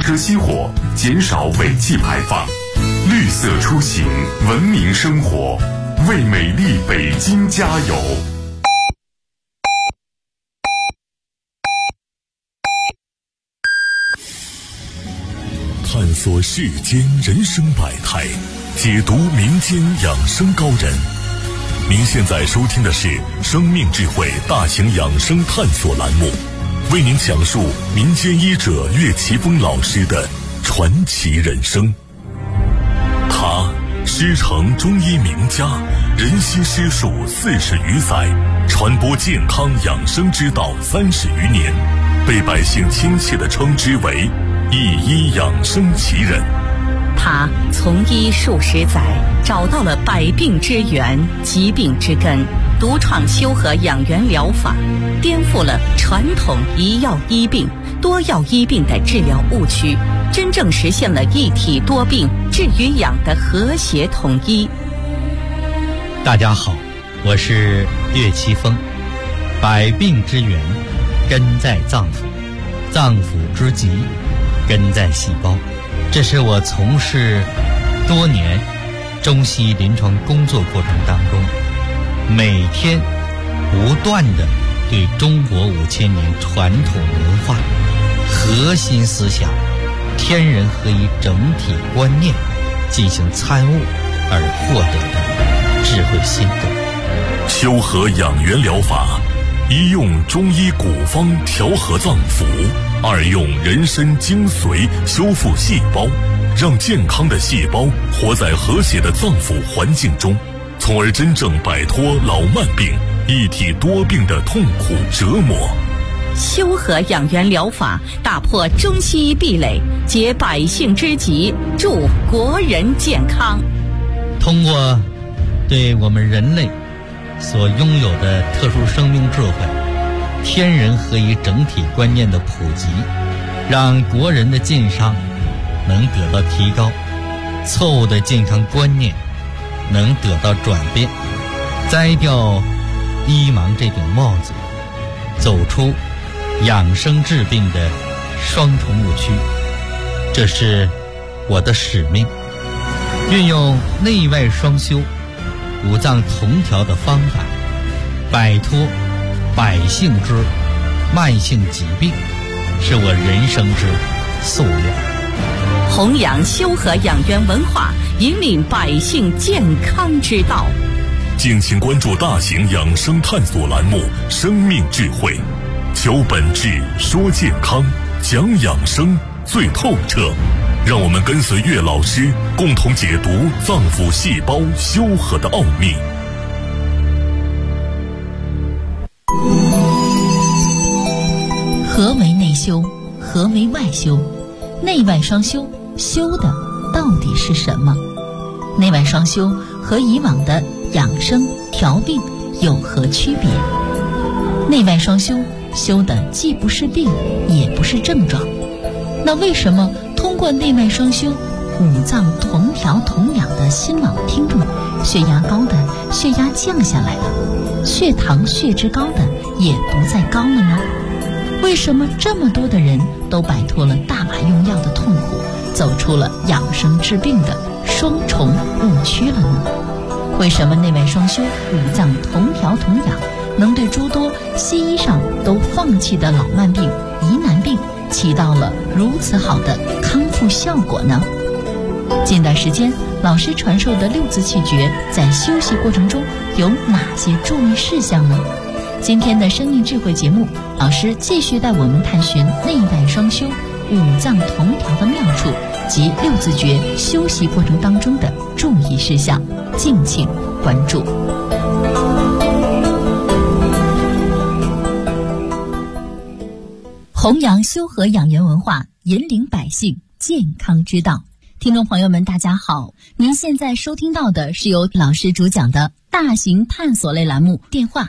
车熄火，减少尾气排放。绿色出行，文明生活，为美丽北京加油！探索世间人生百态，解读民间养生高人。您现在收听的是生命智慧大型养生探索栏目，为您讲述民间医者岳奇峰老师的传奇人生。他师承中医名家，人心师术40余载，传播健康养生之道30余年，被百姓亲切地称之为一医养生奇人。 他从医数十载，找到了百病之源、疾病之根，独创修和养元疗法，颠覆了传统一药医病、多药医病的治疗误区，真正实现了一体多病、治与养的和谐统一。 大家好，我是岳奇峰。百病之源根在脏腑，脏腑之疾根在细胞。这是我从事多年中西医临床工作过程当中，每天不断地对中国5000年传统文化核心思想天人合一整体观念进行参悟而获得的智慧心得。 修和养元疗法，一用中医古方调和脏腑，二用人参精髓修复细胞，让健康的细胞活在和谐的脏腑环境中，从而真正摆脱老慢病、一体多病的痛苦折磨。 修和养元疗法打破中西医壁垒，解百姓之急，助国人健康。 通过对我们人类所拥有的特殊生命智慧、天人合一整体观念的普及，让国人的健康能得到提高，错误的健康观念能得到转变，摘掉医盲这顶帽子，走出养生治病的双重误区。这是我的使命，运用内外双修、五脏同调的方法，摆脱百姓之慢性疾病，是我人生之夙愿。 弘扬修和养元文化，引领百姓健康之道。 敬请关注大型养生探索栏目《生命智慧》，求本质，说健康，讲养生最透彻。让我们跟随岳老师，共同解读脏腑细胞修和的奥秘。 何为内修？何为外修？内外双修，修的到底是什么？内外双修和以往的养生调病有何区别？内外双修修的既不是病，也不是症状。那为什么通过内外双修，五脏同调同养的新老听众，血压高的血压降下来了，血糖血脂高的也不再高了呢？为什么这么多的人都摆脱了大麻用药的痛苦，走出了养生治病的双重误区了呢？为什么内外双修、五脏同调同养能对诸多西医上都放弃的老慢病、疑难病起到了如此好的康复效果呢？近段时间老师传授的6字气诀在休息过程中有哪些注意事项呢？今天的生命智慧节目，老师继续带我们探寻内外双修、五脏同调的妙处及6字诀休息过程当中的注意事项，敬请关注。弘扬修和养元文化，引领百姓健康之道。听众朋友们大家好，您现在收听到的是由老师主讲的大型探索类栏目，电话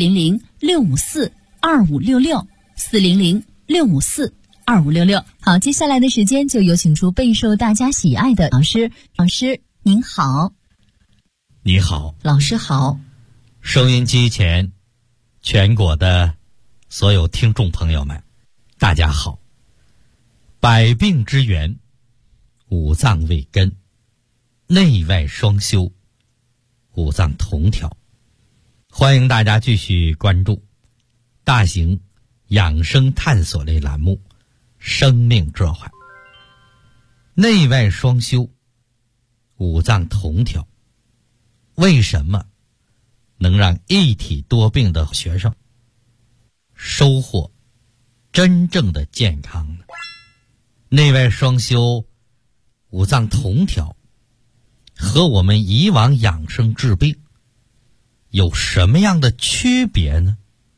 400-654-2566 400-654-2566。好，接下来的时间就有请出备受大家喜爱的老师。老师您好。 你好。 老师好。 收音机前全国的所有听众朋友们大家好， 百病之源，五脏为根，内外双修，五脏同调。欢迎大家继续关注大型养生探索类栏目《生命智慧》。内外双修，五脏同调，为什么能让一体多病的学生收获真正的健康呢？内外双修，五脏同调，和我们以往养生治病有什么样的区别呢？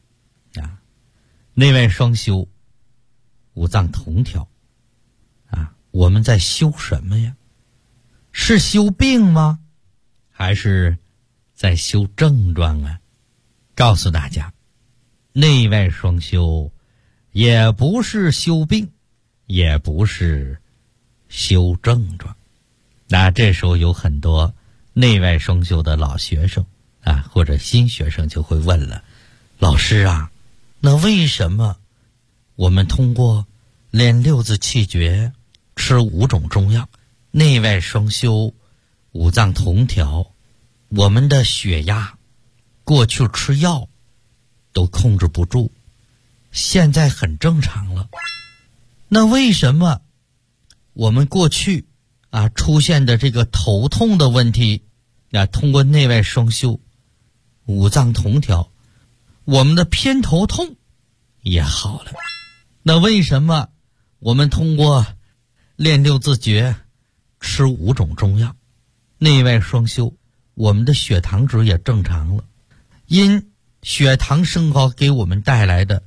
内外双修，五脏同调，我们在修什么呀？是修病吗？还是在修症状啊？告诉大家，内外双修也不是修病，也不是修症状。那这时候有很多内外双修的老学生或者新学生就会问了，老师啊，那为什么我们通过练六字气诀，吃5种中药，内外双修，五脏同调，我们的血压过去吃药都控制不住，现在很正常了？那为什么我们过去出现的这个头痛的问题通过内外双修，五脏同调，我们的偏头痛也好了？那为什么我们通过练六字诀，吃5种中药，内外双修，我们的血糖值也正常了？因血糖升高给我们带来的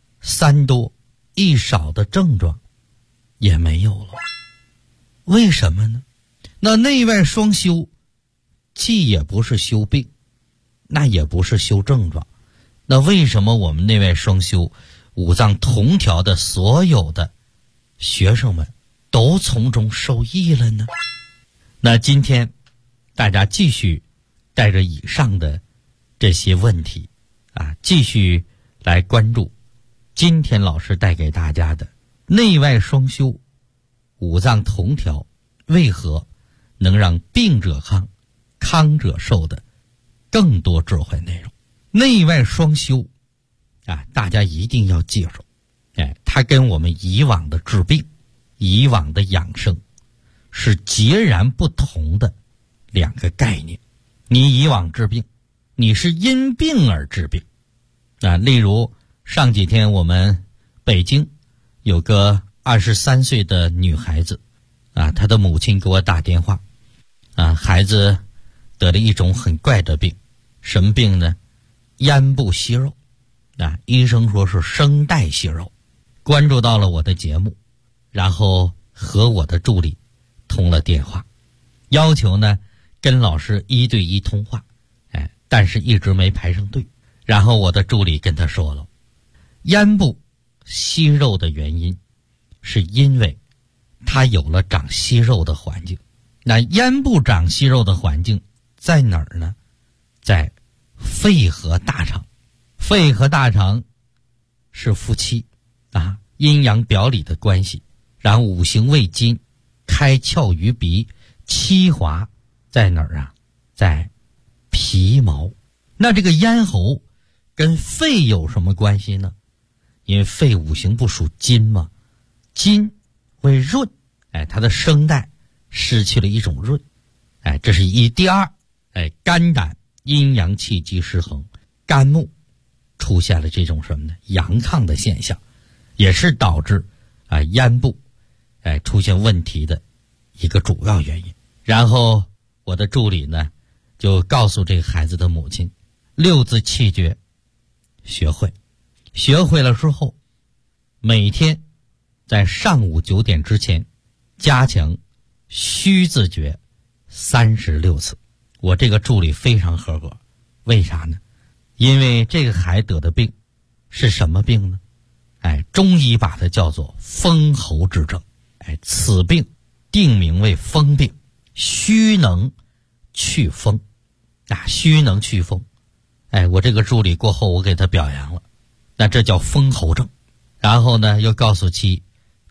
3多1少的症状也没有了，为什么呢？那内外双修既也不是修病，那也不是修症状，那为什么我们内外双修，五脏同调的所有的学生们都从中受益了呢？那今天大家继续带着以上的这些问题继续来关注今天老师带给大家的内外双修，五脏同调，为何能让病者康，康者寿的更多智慧内容。内外双修大家一定要记住，它跟我们以往的治病，以往的养生是截然不同的2个概念。你以往治病，你是因病而治病例如上几天我们北京有个23岁的女孩子她的母亲给我打电话孩子得了一种很怪的病。什么病呢？咽部息肉医生说是声带息肉。关注到了我的节目，然后和我的助理通了电话，要求呢跟老师1对1通话，但是一直没排上队。然后我的助理跟他说了，咽部息肉的原因是因为他有了长息肉的环境。那咽部长息肉的环境在哪儿呢？在肺和大肠。肺和大肠是夫妻阴阳表里的关系。然后五行为金，开窍于鼻，七华在哪儿在皮毛。那这个咽喉跟肺有什么关系呢？因为肺五行不属金嘛，金为润，它的声带失去了一种润，这是一。第二，肝胆阴阳气机失衡，肝木出现了这种什么呢？阳亢的现象，也是导致咽部出现问题的一个主要原因。然后我的助理呢就告诉这个孩子的母亲，六字气诀学会了之后，每天在上午9点之前加强虚字诀36次。我这个助理非常合格，为啥呢？因为这个孩子得的病是什么病呢？中医把它叫做风喉之症。此病定名为风病，虚能去风虚能去风。我这个助理过后我给他表扬了，那这叫风喉症。然后呢又告诉其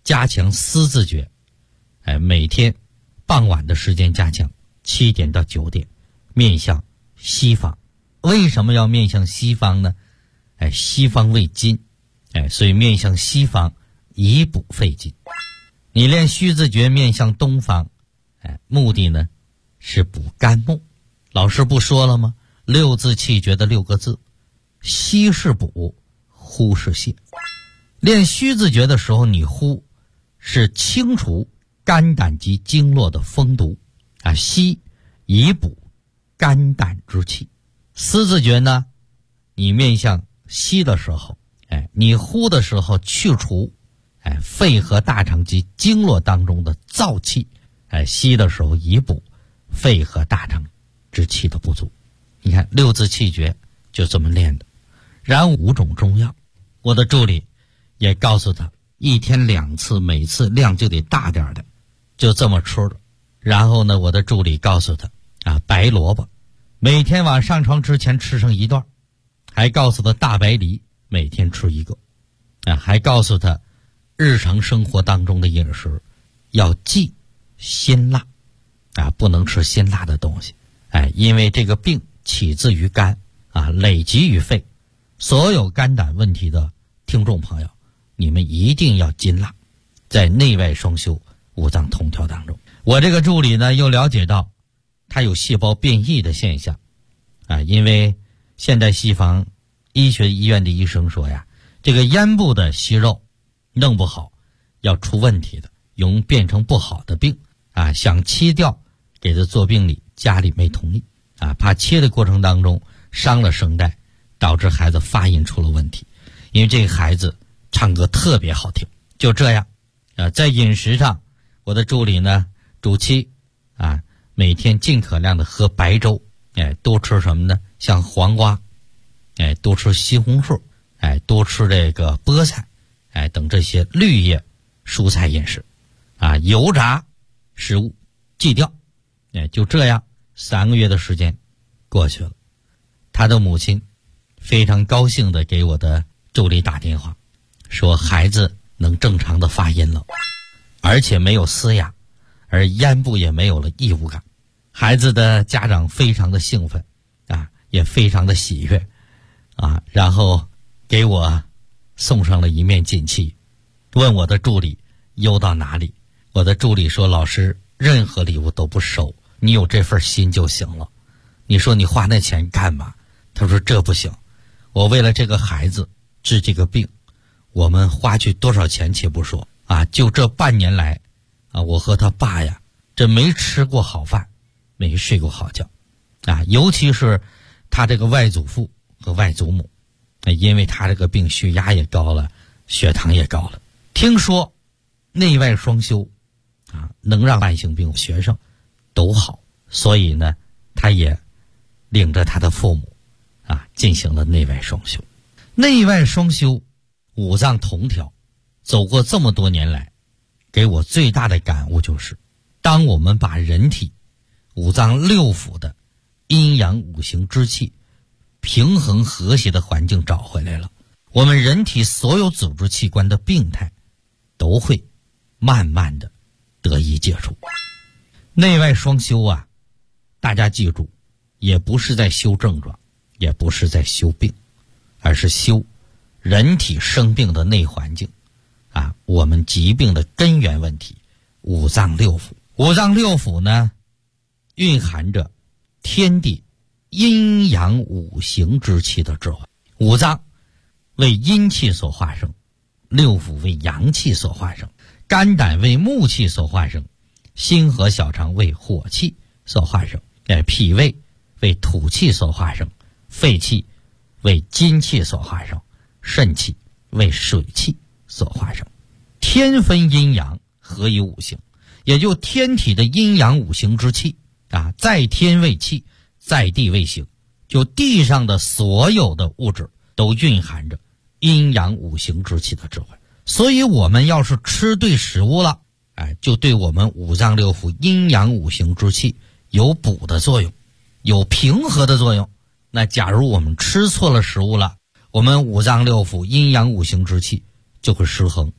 加强思自觉，每天傍晚的时间加强，7点到9点，面向西方。为什么要面向西方呢？西方为金，所以面向西方以补肺金。你练虚自觉面向东方，目的呢是补肝木。老师不说了吗？6字气诀的6个字，吸是补，呼是泻。练虚自觉的时候，你呼是清除肝胆及经络的风毒，吸以补肝胆之气。思自觉呢，你面向吸的时候，你呼的时候去除肺和大肠及经络当中的燥气，吸的时候以补肺和大肠之气的不足。你看6字气诀就这么练的。然5种中药，我的助理也告诉他1天2次，每次量就得大点的，就这么吃的。然后呢，我的助理告诉他白萝卜每天晚上床之前吃上1段，还告诉他大白梨每天吃1个，还告诉他日常生活当中的饮食要忌辛辣，不能吃辛辣的东西，因为这个病起自于肝，累积于肺。所有肝胆问题的听众朋友，你们一定要禁辣，在内外双修五脏同调当中。我这个助理呢，又了解到他有细胞变异的现象，因为现代西方医学医院的医生说呀，这个咽部的息肉弄不好要出问题的，容易变成不好的病，想切掉，给他做病理，家里没同意，怕切的过程当中伤了声带，导致孩子发音出了问题。因为这个孩子唱歌特别好听。就这样，在饮食上，我的助理呢，主妻每天尽可量的喝白粥，多吃什么呢？像黄瓜，多吃西红柿，多吃这个菠菜，等这些绿叶蔬菜饮食，油炸食物忌掉。就这样3个月的时间过去了，他的母亲非常高兴的给我的助理打电话，说孩子能正常的发音了，而且没有嘶哑，而咽部也没有了异物感。孩子的家长非常的兴奋，也非常的喜悦，然后给我送上了一面锦旗，问我的助理邮到哪里。我的助理说，老师任何礼物都不收，你有这份心就行了，你说你花那钱干嘛？他说这不行，我为了这个孩子治这个病，我们花去多少钱且不说，就这半年来，我和他爸呀，这没吃过好饭，没睡过好觉，尤其是他这个外祖父和外祖母，因为他这个病血压也高了，血糖也高了。听说内外双修，能让慢性病学生都好，所以呢，他也领着他的父母，进行了内外双修。内外双修，五脏同调，走过这么多年来，给我最大的感悟就是，当我们把人体五脏六腑的阴阳五行之气平衡和谐的环境找回来了，我们人体所有组织器官的病态都会慢慢的得以解除。内外双修大家记住，也不是在修症状，也不是在修病，而是修人体生病的内环境，我们疾病的根源问题，五脏六腑。五脏六腑呢，蕴含着天地阴阳五行之气的智慧。五脏为阴气所化生，六腑为阳气所化生，肝胆为木气所化生，心和小肠为火气所化生，脾胃为土气所化生，肺气为金气所化生，肾气为水气所化生。天分阴阳，合于五行，也就天体的阴阳五行之气，在天为气，在地为形，就地上的所有的物质都蕴含着阴阳五行之气的智慧。所以我们要是吃对食物了，就对我们五脏六腑阴阳五行之气有补的作用，有平和的作用。那假如我们吃错了食物了，我们五脏六腑阴阳五行之气就会失衡，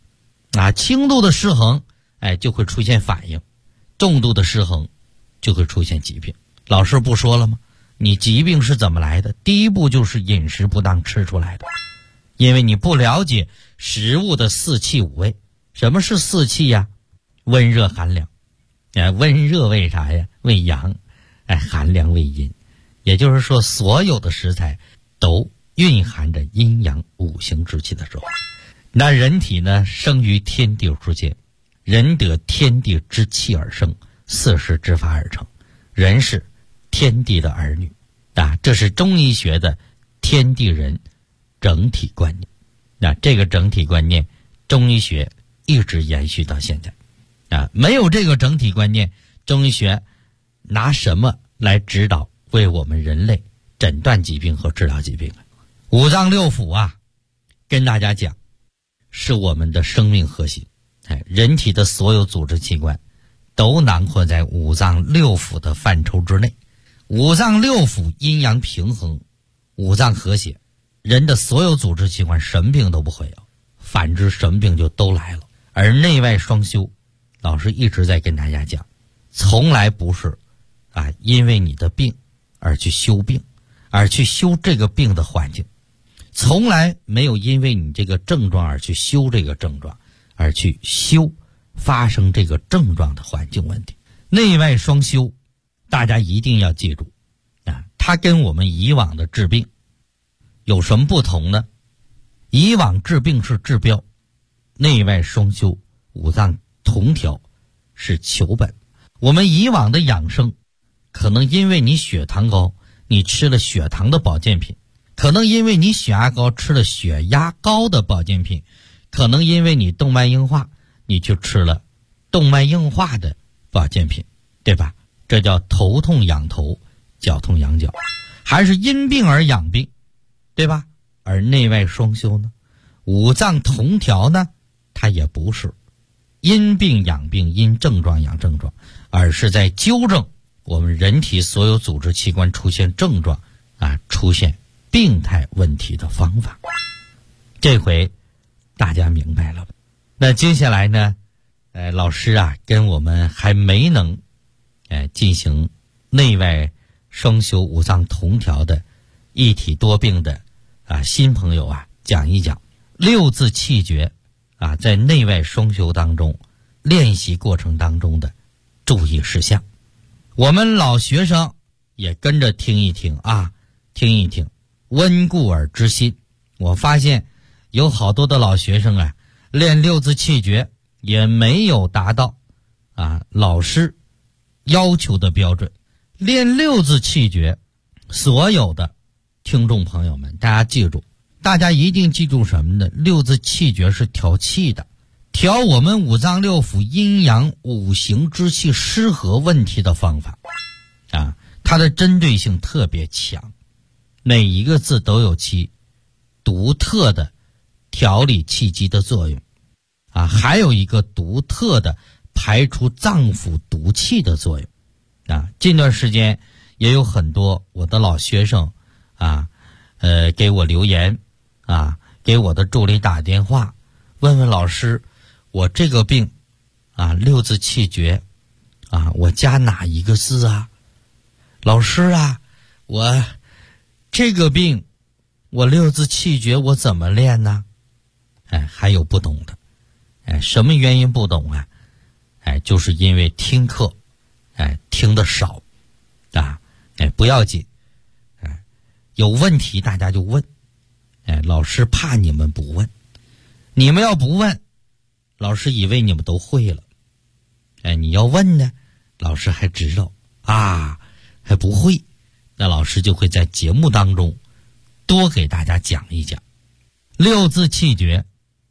轻度的失衡，就会出现反应，重度的失衡就会出现疾病。老师不说了吗？你疾病是怎么来的？第一步就是饮食不当吃出来的，因为你不了解食物的四气五味。什么是四气呀？温热寒凉。温热为啥呀？为阳。寒凉为阴。也就是说，所有的食材都蕴含着阴阳五行之气的时候，那人体呢，生于天地之间，人得天地之气而生，四时之法而成，人是天地的儿女这是中医学的天地人整体观念。这个整体观念，中医学一直延续到现在没有这个整体观念，中医学拿什么来指导为我们人类诊断疾病和治疗疾病？五脏六腑跟大家讲，是我们的生命核心。人体的所有组织器官都囊括在五脏六腑的范畴之内。五脏六腑阴阳平衡，五脏和谐，人的所有组织器官什么病都不会有，反之什么病就都来了。而内外双修，老师一直在跟大家讲，从来不是因为你的病而去修病，而去修这个病的环境，从来没有因为你这个症状而去修这个症状，而去修发生这个症状的环境问题。内外双修，大家一定要记住它跟我们以往的治病有什么不同呢？以往治病是治标，内外双修，五脏同调是求本。我们以往的养生，可能因为你血糖高，你吃了血糖的保健品，可能因为你血压高，吃了血压高的保健品，可能因为你动脉硬化，你去吃了动脉硬化的保健品，对吧？这叫头痛养头，脚痛养脚。还是因病而养病，对吧？而内外双修呢，五脏同调呢，它也不是因病养病，因症状养症状，而是在纠正我们人体所有组织器官出现症状出现病态问题的方法。这回大家明白了吧？那接下来呢，老师跟我们还没能进行内外双修五脏同调的一体多病的新朋友讲一讲六字气诀在内外双修当中练习过程当中的注意事项。我们老学生也跟着听一听听一听，温故而知新。我发现有好多的老学生练六字气诀也没有达到老师要求的标准。练六字气诀，所有的听众朋友们，大家记住，大家一定记住什么呢？六字气诀是调气的，调我们五脏六腑阴阳五行之气失和问题的方法它的针对性特别强，每一个字都有其独特的调理气机的作用还有一个独特的排除脏腑毒气的作用近段时间也有很多我的老学生给我留言给我的助理打电话，问问老师，我这个病六字气诀我加哪一个字老师我这个病我六字气诀我怎么练呢？还有不懂的什么原因不懂就是因为听课听得少不要紧有问题大家就问老师怕你们不问，你们要不问老师以为你们都会了你要问呢，老师还知道还不会，那老师就会在节目当中多给大家讲一讲六字气诀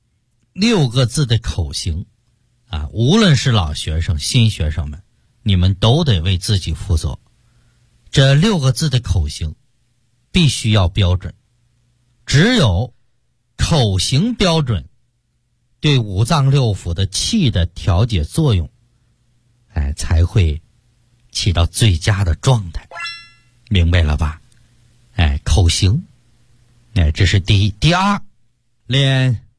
6个字的口型无论是老学生新学生们，你们都得为自己负责。这6个字的口型必须要标准，只有口型标准，对五脏六腑的气的调节作用才会起到最佳的状态，明白了吧？口型这是第一。第二，练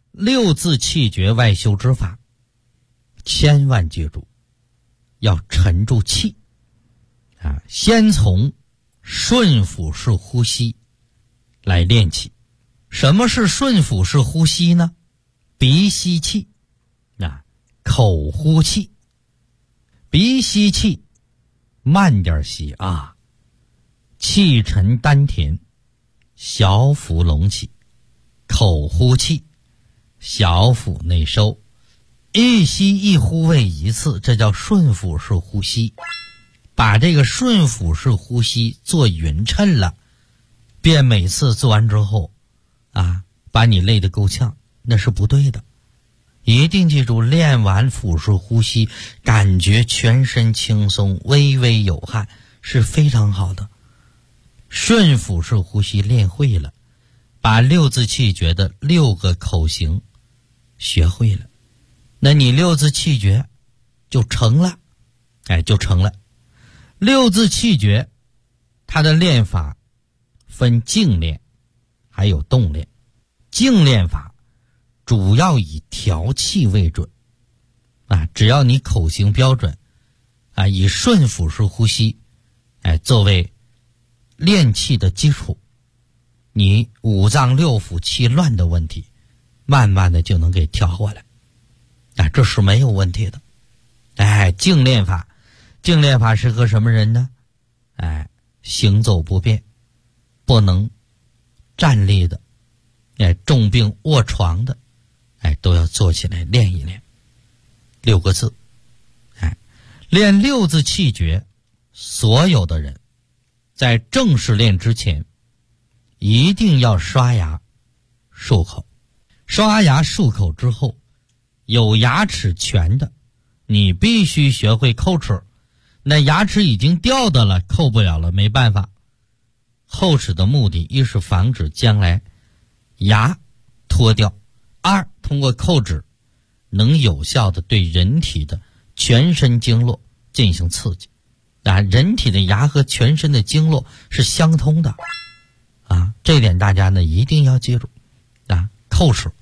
六字气绝外修之法，千万记住，要沉住气啊！先从顺腹式呼吸来练起。什么是顺腹式呼吸呢？鼻吸气，口呼气。鼻吸气，慢点吸啊，气沉丹田，小腹隆起。口呼气，小腹内收，一吸一呼为一次，这叫顺腹式呼吸。把这个顺腹式呼吸做匀称了，别每次做完之后把你累得够呛，那是不对的。一定记住，练完腹式呼吸，感觉全身轻松，微微有汗，是非常好的。顺腹式呼吸练会了，把六字气诀的6个口型学会了，那你六字气诀就成了，就成了。六字气诀它的练法分静练还有动练。静练法主要以调气为准只要你口型标准以顺腹式呼吸作为练气的基础，你五脏六腑气乱的问题慢慢的就能给调过来这是没有问题的。静练法适合什么人呢？行走不便，不能站立的，重病卧床的，都要做起来练一练。6个字，练六字气诀，所有的人在正式练之前，一定要刷牙漱口。刷牙漱口之后，有牙齿全的，你必须学会叩齿。那牙齿已经掉的了，扣不了了，没办法。叩齿的目的，一是防止将来牙脱掉，二通过叩齿能有效的对人体的全身经络进行刺激人体的牙和全身的经络是相通的这点大家呢一定要记住叩齿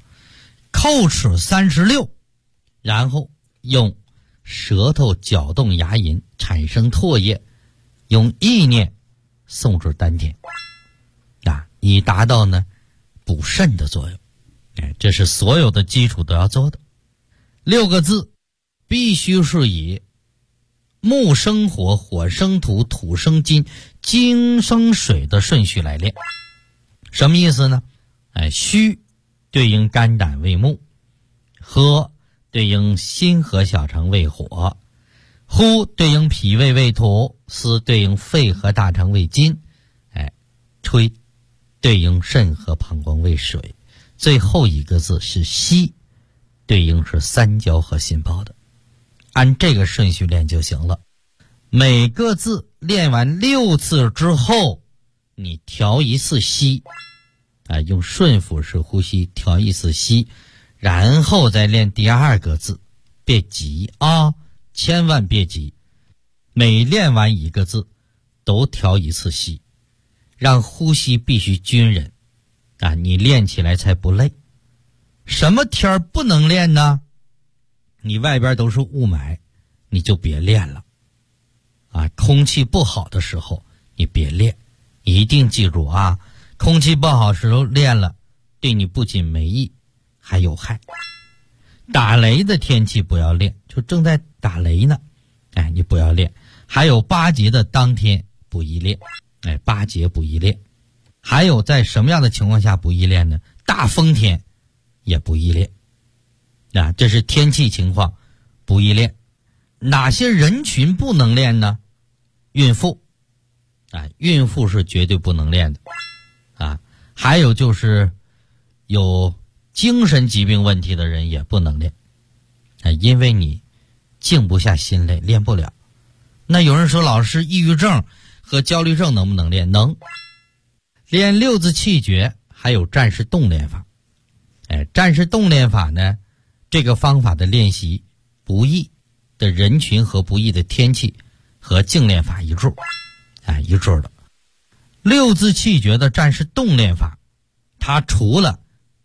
36，然后用舌头搅动牙龈产生唾液，用意念送至丹田以达到呢补肾的作用。这是所有的基础都要做的。6个字必须是以木生火，火生土，土生金，金生水的顺序来练。什么意思呢？虚对应肝胆为木，喝对应心和小肠为火，呼对应脾胃为土，思对应肺和大肠为金，吹对应肾和膀胱为水，最后一个字是吸，对应是三焦和心包的。按这个顺序练就行了。每个字练完6次之后，你调一次息用顺腹式呼吸调一次息，然后再练第2个字。别急千万别急，每练完一个字都调一次息，让呼吸必须均匀你练起来才不累。什么天不能练呢？你外边都是雾霾，你就别练了空气不好的时候你别练，一定记住空气不好时候练了，对你不仅没益还有害。打雷的天气不要练，就正在打雷呢你不要练。还有8节的当天不宜练8节不宜练。还有在什么样的情况下不宜练呢？大风天也不宜练这是天气情况不宜练。哪些人群不能练呢？孕妇孕妇是绝对不能练的还有就是有精神疾病问题的人也不能练因为你静不下心来，练不了。那有人说，老师，抑郁症和焦虑症能不能练？能。练6字气诀还有战士动练法战士动练法呢，这个方法的练习不易的人群和不易的天气和静练法一致一致的。6字气诀的战士动练法，它除了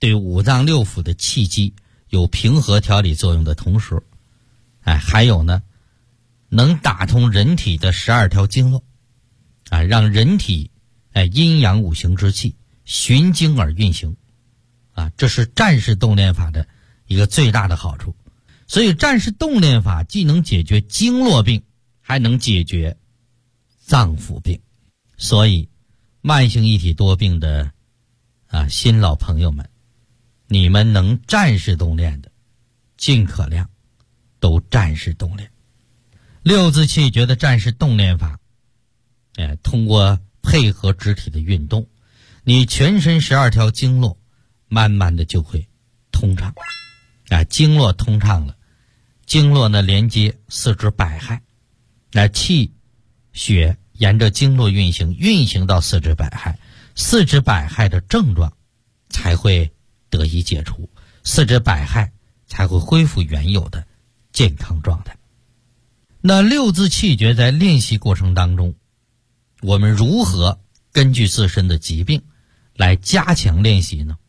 对五脏六腑的气机有平和调理作用的同时，还有呢，能打通人体的12条经络，让人体阴阳五行之气循经而运行，这是战士动练法的一个最大的好处。所以战士动练法既能解决经络病，还能解决脏腑病。所以慢性一体多病的新老朋友们，你们能战士动练的尽可量都战士动练。六字气诀的战士动练法，通过配合肢体的运动，你全身12条经络慢慢的就会通畅。经络通畅了，经络呢连接四肢百骸，气血沿着经络运行到四肢百骸，四肢百骸的症状才会得以解除，四肢百骸才会恢复原有的健康状态。那六字气诀在练习过程当中，我们如何根据自身的疾病来加强练习呢？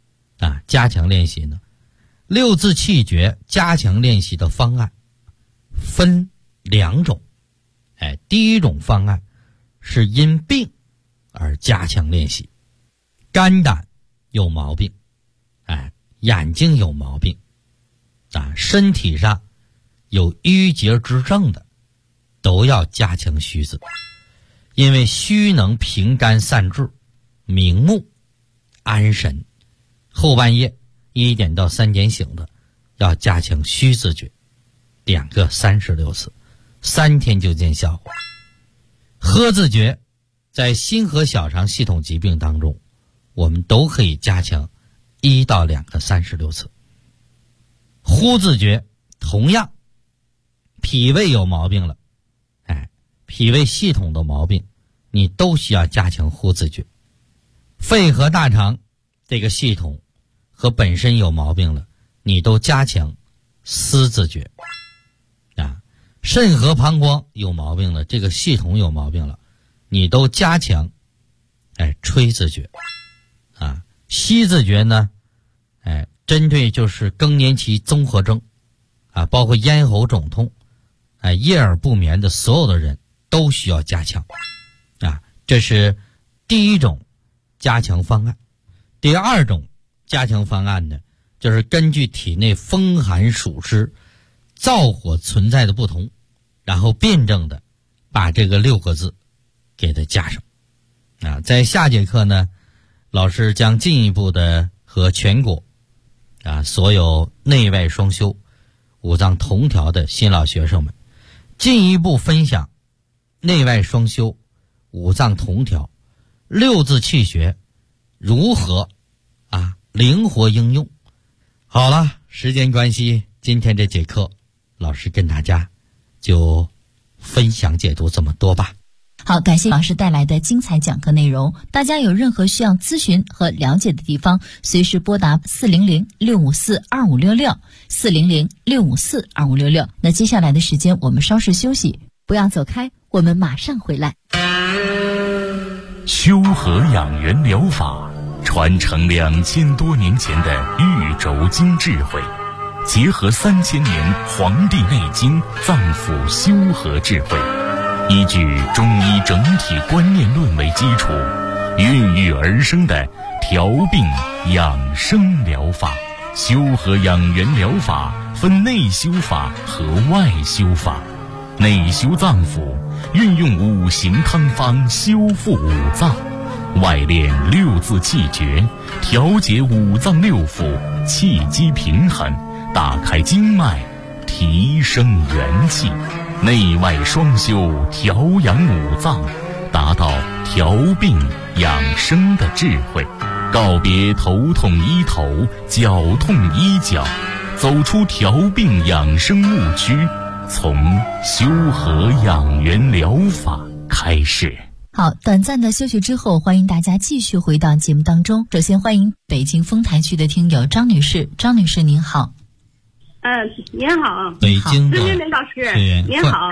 六字气诀加强练习的方案分2种。第一种方案是因病而加强练习，肝胆有毛病，眼睛有毛病，身体上有淤结之症的，都要加强虚字，因为虚能平肝散滞、明目、安神。后半夜1点到3点醒的，要加强虚字诀，2个36次，3天就见效果。喝字诀在心和小肠系统疾病当中，我们都可以加强1到2个36次。呼字诀同样，脾胃有毛病了，脾胃系统的毛病，你都需要加强呼字诀。肺和大肠这个系统和本身有毛病了，你都加强思字诀。肾和膀胱有毛病了，这个系统有毛病了，你都加强吹字诀。吸字诀呢，针对就是更年期综合征，包括咽喉肿痛，夜耳不眠的所有的人都需要加强。这是第一种加强方案。第二种加强方案呢，就是根据体内风寒暑湿燥火存在的不同，然后辩证的把这个6个字给它加上。在下节课呢，老师将进一步的和全国所有内外双修、五脏同调的新老学生们进一步分享内外双修、五脏同调、6字气诀如何灵活应用。好了，时间关系，今天这节课老师跟大家就分享解读这么多吧。 好，感谢老师带来的精彩讲课内容。大家有任何需要咨询和了解的地方，随时拨打400-654-2566 400-654-2566。那接下来的时间我们稍事休息，不要走开，我们马上回来。 修和养元疗法传承2000多年前的玉轴经智慧，结合3000年《黄帝内经》脏腑修和智慧，依据中医整体观念论为基础，孕育而生的调病养生疗法。修和养元疗法分内修法和外修法。内修脏腑，运用5行汤方修复五脏；外练6字气诀，调节五脏六腑气机平衡，打开经脉，提升元气。内外双修，调养五脏，达到调病养生的智慧。告别头痛医头，脚痛医脚，走出调病养生误区，从修和养元疗法开始。 好，短暂的休息之后，欢迎大家继续回到节目当中。首先欢迎北京丰台区的听友张女士。张女士您好。 您好， 北京的孙明林老师，您好。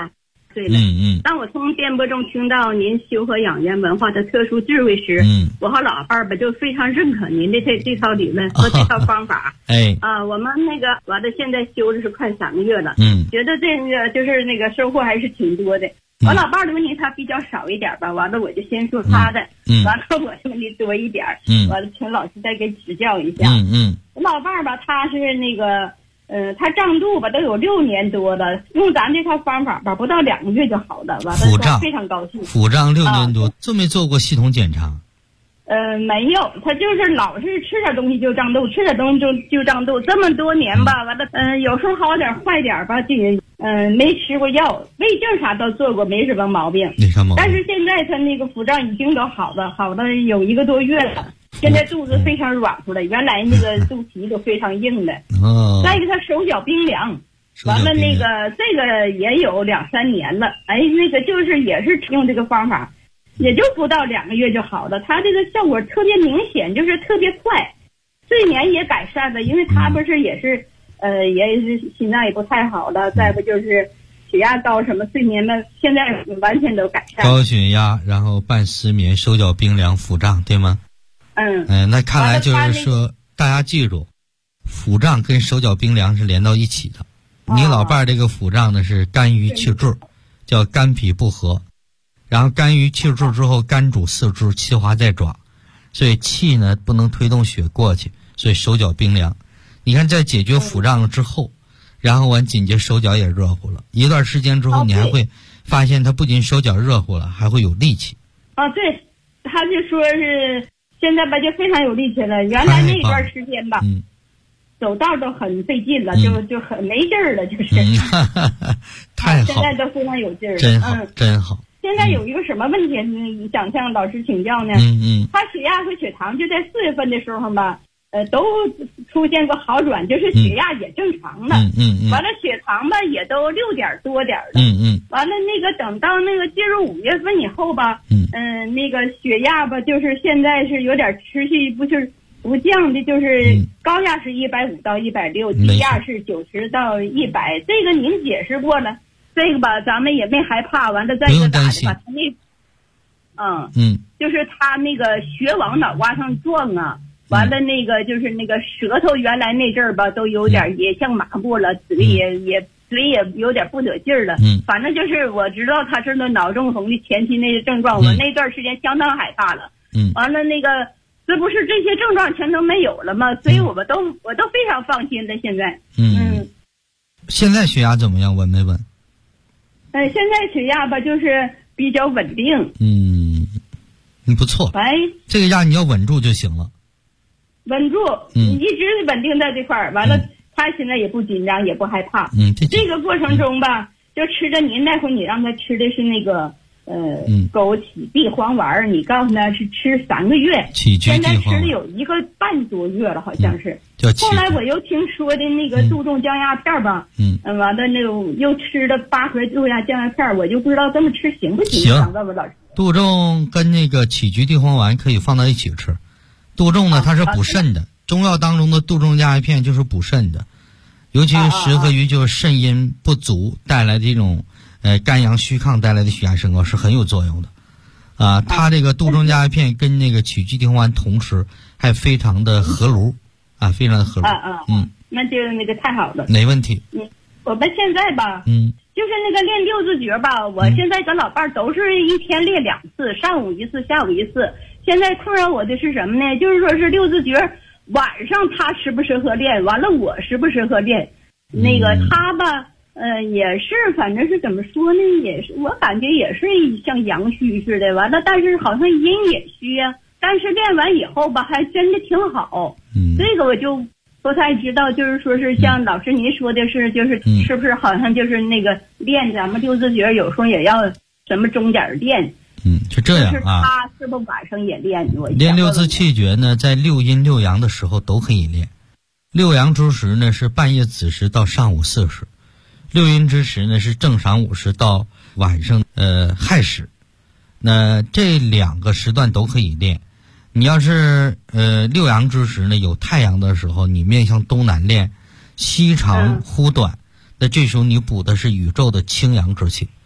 对了，当我从电波中听到您修和养元文化的特殊智慧时，我和老伴儿吧就非常认可您的这套理论和这套方法。我们那个完了，现在修的是快3个月了，觉得这个就是那个收获还是挺多的。我老伴儿的问题他比较少一点吧，完了我就先说他的，完了我的问题多一点，完了请老师再给指教一下。我老伴儿吧，他是那个。他胀肚吧都有6年多了，用咱这套方法吧，不到2个月就好了。完了，他非常高兴。 腹胀6年多，就没做过系统检查？ 没有，他就是老是吃点东西就胀肚，吃点东西就胀肚，这么多年吧，完了，有时候好点坏点吧，就没吃过药，胃镜啥都做过，没什么毛病。 没啥毛病。 但是现在他那个腹胀已经都好了有1个多月了。现在肚子非常软乎了，原来那个肚皮都非常硬的。再一个他手脚冰凉，完了那个这个也有2、3年了。那个就是也是用这个方法，也就不到2个月就好了。他这个效果特别明显，就是特别快，睡眠也改善了，因为他不是也是也是心脏也不太好了，再不就是血压高什么，睡眠呢现在完全都改善。 高血压，然后伴失眠，手脚冰凉，腹胀，对吗？那看来就是说，大家记住，腹胀跟手脚冰凉是连到一起的。你老伴儿这个腹胀呢是肝郁气滞，叫肝脾不和，然后肝郁气滞之后，肝主四肢，气化在爪，所以气呢不能推动血过去，所以手脚冰凉。你看，在解决腹胀了之后，然后完紧接手脚也热乎了，一段时间之后，你还会发现他不仅手脚热乎了，还会有力气。 对，他就说是。现在吧就非常有力气了，原来那段时间吧，走道都很费劲了，就很没劲儿了，就是。 太好。 现在都非常有劲儿了。 真好，真好。 现在有一个什么问题，想向老师请教呢？他血压和血糖就在4月份的时候吧，都出现过好转，就是血压也正常了。完了血糖吧也都6点多点了。完了那个等到那个进入5月份以后吧，那个血压吧就是现在是有点持续不降的，就是高压是150到160，低压是90到100。这个您解释过了，这个吧咱们也没害怕。完了再一个咋的吧，他就是他那个血往脑瓜上撞啊。完了那个就是那个舌头原来那阵儿吧都有点也像麻布了，嘴也有点不得劲儿了。反正就是我知道他是那脑中风的前期那些症状，我那段时间相当害怕了。完了那个这不是这些症状全都没有了吗？所以我都非常放心的现在。 现在血压怎么样？稳没稳？ 现在血压吧就是比较稳定。 你不错。这个压你要稳住就行了。 稳住，你一直稳定在这块儿，完了，他现在也不紧张，也不害怕。这个过程中吧，就吃着您那会你让他吃的是那个枸杞地黄丸，你告诉他是吃3个月，现在吃了有1个半多月了，好像是。后来我又听说的那个杜仲降压片吧，完了那种又吃了8盒杜仲降压片，我就不知道这么吃行不行？想问问老师。 杜仲跟那个杞菊地黄丸可以放到一起吃。杜仲呢，它是补肾的，中药当中的杜仲降压片就是补肾的，尤其适合于就是肾阴不足带来的这种肝阳虚亢带来的血压升高是很有作用的。它这个杜仲降压片跟那个杞菊地黄丸同吃，还非常的合炉非常的合炉。 那就那个太好了， 没问题。 我们现在吧，就是那个练6字诀吧，我现在跟老伴儿都是一天练2次，上午1次，下午1次。现在困扰我的是什么呢？就是说是6字诀晚上他适不适合练，完了我适不适合练？那个他吧，也是，反正是怎么说呢？也是我感觉也是像阳虚似的，完了，但是好像阴也虚呀。但是练完以后吧，还真的挺好。这个我就不太知道，就是说是像老师您说的是，就是是不是好像就是那个练咱们6字诀，有时候也要什么钟点练。 是这样啊。 他是不是晚上也练？ 练6字气诀呢，在6阴6阳的时候都可以练。6阳之时呢是半夜子时到上午4时，6阴之时呢是正晌午时到晚上亥时。那这2个时段都可以练。你要是6阳之时呢，有太阳的时候，你面向东南练，西长忽短，那这时候你补的是宇宙的清阳之气。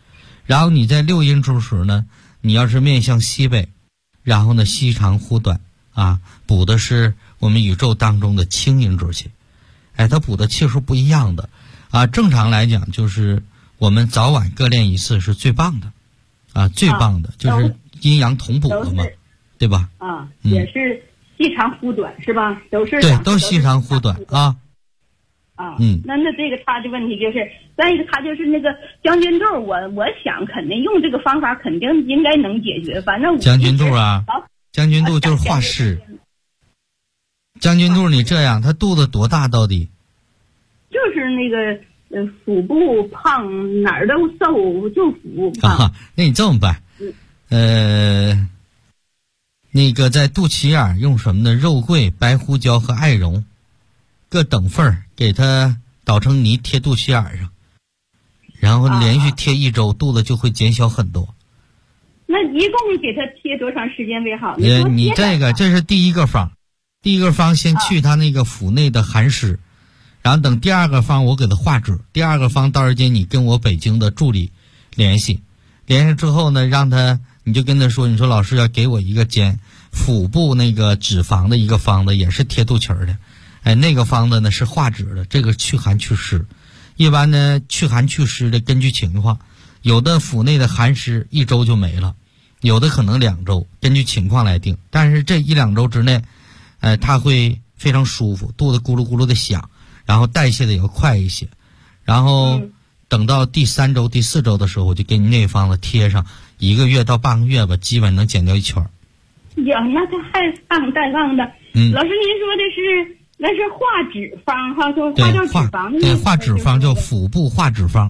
然后你在6阴处时呢，你要是面向西北，然后呢西长呼短啊，补的是我们宇宙当中的清阴之气。它补的气数不一样的啊。正常来讲就是我们早晚各练一次是最棒的啊，最棒的就是阴阳同补了嘛，对吧？ 啊，也是细长呼短是吧？都是对，都细长呼短啊。 那这个他的问题就是，再一个他就是那个将军肚，我想肯定用这个方法肯定应该能解决。反正将军肚啊，将军肚就是化湿。将军肚你这样，他肚子多大到底？ 就是那个腹部胖，哪儿都瘦，就腹胖。 啊，那你这么办？那个在肚脐眼用什么呢？肉桂、白胡椒和艾绒各等份儿，给它捣成泥贴肚脐眼上，然后连续贴1周，肚子就会减小很多。 那一共给他贴多长时间为好？ 你这是第一个方，先去他那个腹内的寒湿，然后等第2个方我给他化脂。第2个方到时间你跟我北京的助理联系之后呢，你就跟他说，你说老师要给我一个煎腹部那个脂肪的一个方子，也是贴肚脐的。那个方子呢是化脂的，这个去寒去湿。一般呢去寒去湿的根据情况，有的腹内的寒湿1周就没了，有的可能2周，根据情况来定。但是这1-2周之内，它会非常舒服，肚子咕噜咕噜的响，然后代谢的也要快一些。然后等到第3周、第4周的时候，我就给你那方子贴上，1个月到半个月吧，基本能减掉1圈。 呀，那他还带杠的。老师您说的是那是化脂肪哈，就化掉脂肪的。 对，化脂肪叫腹部化脂肪。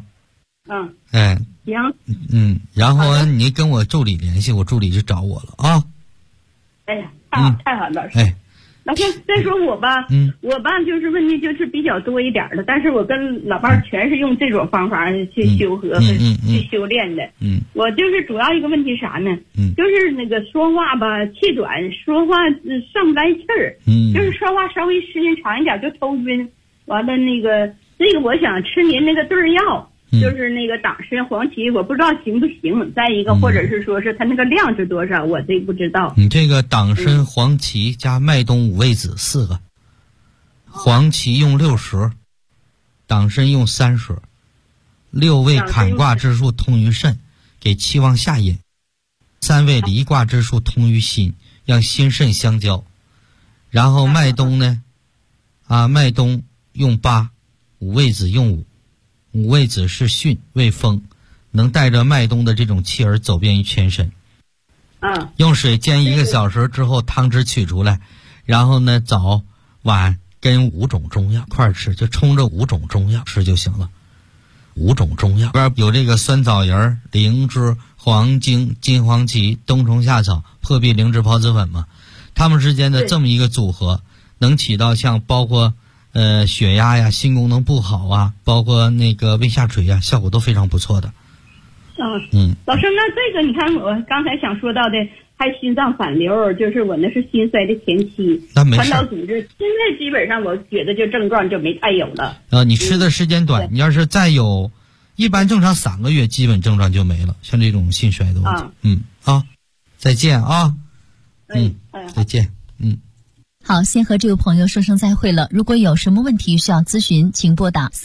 行。 然后你跟我助理联系，我助理就找我了啊。 哎呀，太好了，老师。老师，再说我吧，我吧就是问题就是比较多一点的，但是我跟老伴儿全是用这种方法去修和去修炼的。我就是主要一个问题啥呢？就是那个说话吧气短，说话上不来气儿。就是说话稍微时间长一点就头晕。完了那个我想吃您那个对儿药。就是那个党参黄芪，我不知道行不行。再一个，或者是说是它那个量是多少，我这不知道。 你这个党参黄芪加麦冬五味子4个，黄芪用60，党参用30，6味坎卦之术通于肾，给气旺下引；3味离卦之术通于心，让心肾相交。然后麦冬呢，麦冬用8，五味子用5。五味子是巽为风，能带着麦冬的这种气儿走遍于全身。用水煎1个小时之后，汤汁取出来，然后呢早晚跟5种中药块吃，就冲着5种中药吃就行了。5种中药边有这个酸枣仁、灵芝、黄精、金黄芪、冬虫夏草、破壁灵芝孢子粉嘛，它们之间的这么一个组合，能起到像包括血压呀、心功能不好啊，包括那个胃下垂啊，效果都非常不错的。 老师，那这个你看我刚才想说到的，还心脏反流，就是我那是心衰的前期，传导组织现在基本上我觉得就症状就没太有了。 你吃的时间短，你要是再有，一般正常3个月，基本症状就没了。像这种心衰的问题，再见啊，再见， 好，先和这位朋友说声再会了。如果有什么问题需要咨询，请拨打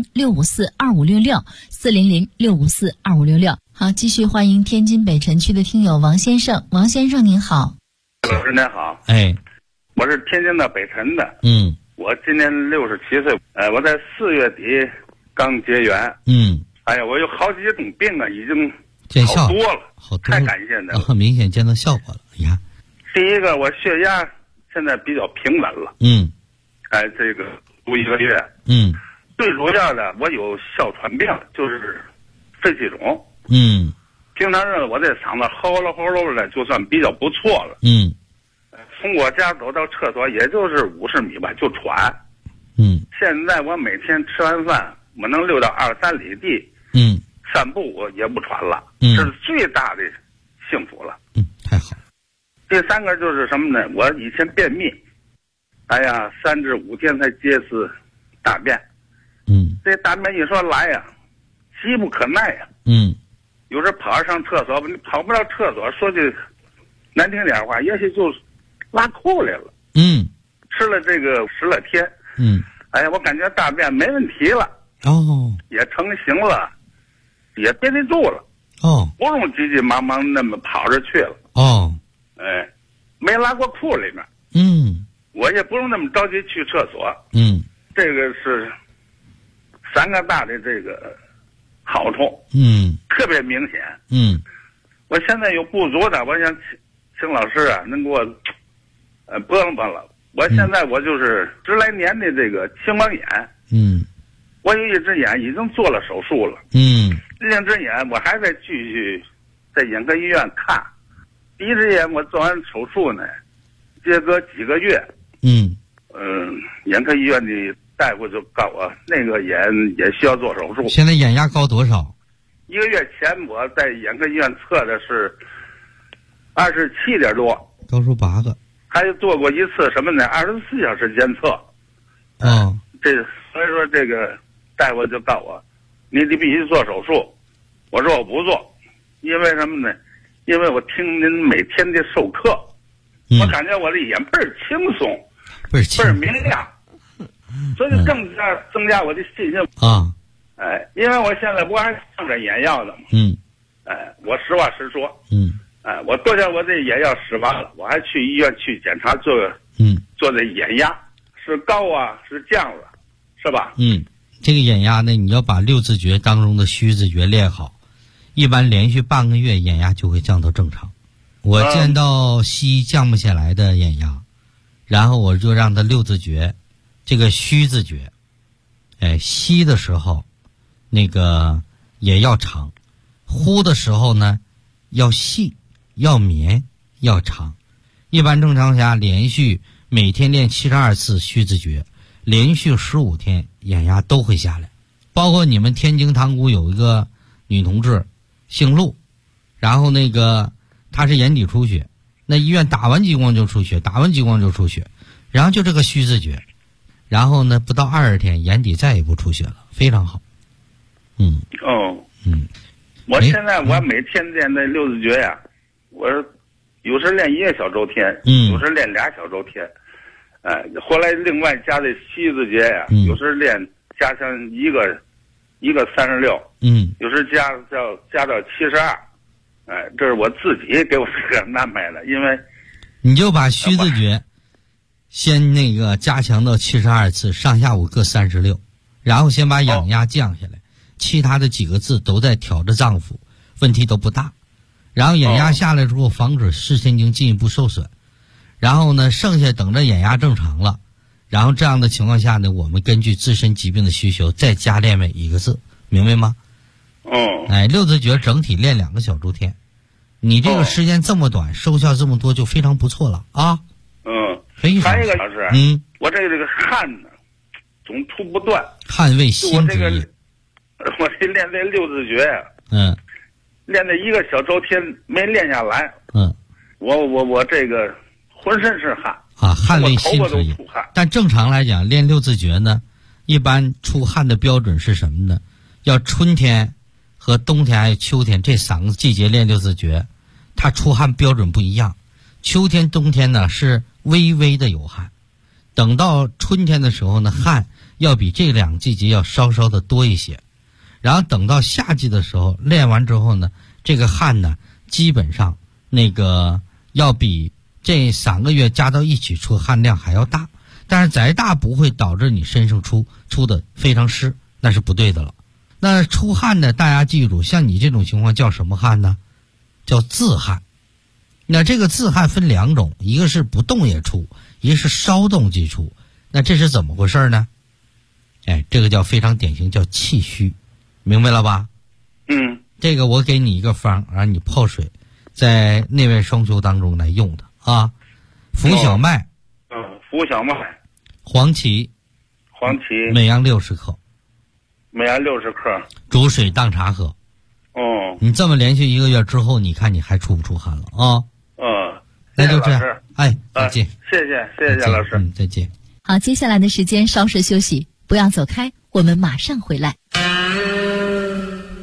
400-654-2566，400-654-2566。好，继续欢迎天津北辰区的听友王先生。王先生您好。 老师您好。我是天津的北辰的。我今年67岁。我在4月底刚结缘。我有好几种病啊，已经见效好多了，太感谢您了， 很明显见到效果了。你看， 第一个我血压现在比较平稳了。这个读1个月。最主要的我有哮喘病，就是肺气肿。平常日子我这嗓子吼噜吼噜的，就算比较不错了。从我家走到厕所也就是50米吧，就喘。现在我每天吃完饭，我能溜到2-3里地。散步我也不喘了。这是最大的幸福了。 太好。 第3个就是什么呢？我以前便秘，3至5天才接次大便。这大便一说来呀，急不可耐呀。 有时跑着上厕所，你跑不到厕所，说句难听点话，也许就拉裤来了。吃了这个10来天。哎呀，我感觉大便没问题了。也成型了，也憋得住了。不用急急忙忙那么跑着去了。哎，没拉过裤里面。我也不用那么着急去厕所。这个是3个大的这个好处。特别明显。我现在有不足的，我想请老师啊，能给我拨楞了。我现在我就是10来年的这个青光眼。我有一只眼已经做了手术了。另一只眼我还在继续在眼科医院看。第一只眼我做完手术呢，接隔几个月。眼科医院的大夫就告我那个眼也需要做手术。 现在眼压高多少 ？1个月前我在眼科医院测的是27点多， 高出8个。 还做过一次什么呢？24小时监测。所以说这个大夫就告我，你得必须做手术。我说我不做，因为什么呢？因为我听您每天的授课，我感觉我的眼倍儿轻松，倍儿明亮，所以更加增加我的信心。因为我现在不还上着眼药的吗？我实话实说。我昨天我这眼药使完了，我还去医院去检查做这眼压是高啊是降了，是吧？ 这个眼压呢，你要把6字诀当中的虚字诀练好，一般连续半个月眼压就会降到正常。我见到西医降不下来的眼压，然后我就让他6字诀，这个虚字诀，吸的时候那个也要长，呼的时候呢要细要绵要长。一般正常下连续每天练72次虚字诀，连续15天眼压都会下来。包括你们天津塘沽有一个女同志姓陆，然后那个她是眼底出血，那医院打完激光就出血，然后就这个虚字诀，然后呢不到20天眼底再也不出血了，非常好。 我现在我每天练那6字诀呀，我有时练1个小周天，有时练2小周天。后来另外加的7字诀呀，有时练加上一个36，有时加到72。这是我自己给我这个安排的，因为你就把虚字诀先那个加强到72次，上下午各36，然后先把眼压降下来，其他的几个字都在调着脏腑，问题都不大。然后眼压下来之后，防止视神经进一步受损。然后呢，剩下等着眼压正常了，然后这样的情况下呢，我们根据自身疾病的需求再加练每一个字，明白吗？6字诀整体练2个小周天，你这个时间这么短，收效这么多就非常不错了啊。非常。 还有一个老师，我这个汗呢总出不断， 汗为心之液。 我这练这6字诀呀，练这1个小周天没练下来，我这个浑身是汗汗为心之液。但正常来讲，练6字诀呢，一般出汗的标准是什么呢？要春天和冬天还有秋天这3个季节练6字诀，它出汗标准不一样。秋天冬天呢是微微的有汗，等到春天的时候呢，汗要比这2个季节要稍稍的多一些，然后等到夏季的时候练完之后呢，这个汗呢基本上那个要比这3个月加到一起出汗量还要大，但是再大不会导致你身上出的非常湿，那是不对的了。那出汗呢，大家记住，像你这种情况叫什么汗呢？叫自汗。那这个自汗分2种，一个是不动也出，一个是稍动即出。那这是怎么回事呢？这个叫非常典型，叫气虚，明白了吧？这个我给你一个方，让你泡水，在内外双修当中来用的啊。浮小麦， 浮小麦， 黄芪，每样60克，煮水当茶喝。你这么连续1个月之后，你看你还出不出汗了啊？那就这样。再见。 谢谢老师。 再见。 好，接下来的时间稍事休息，不要走开，我们马上回来。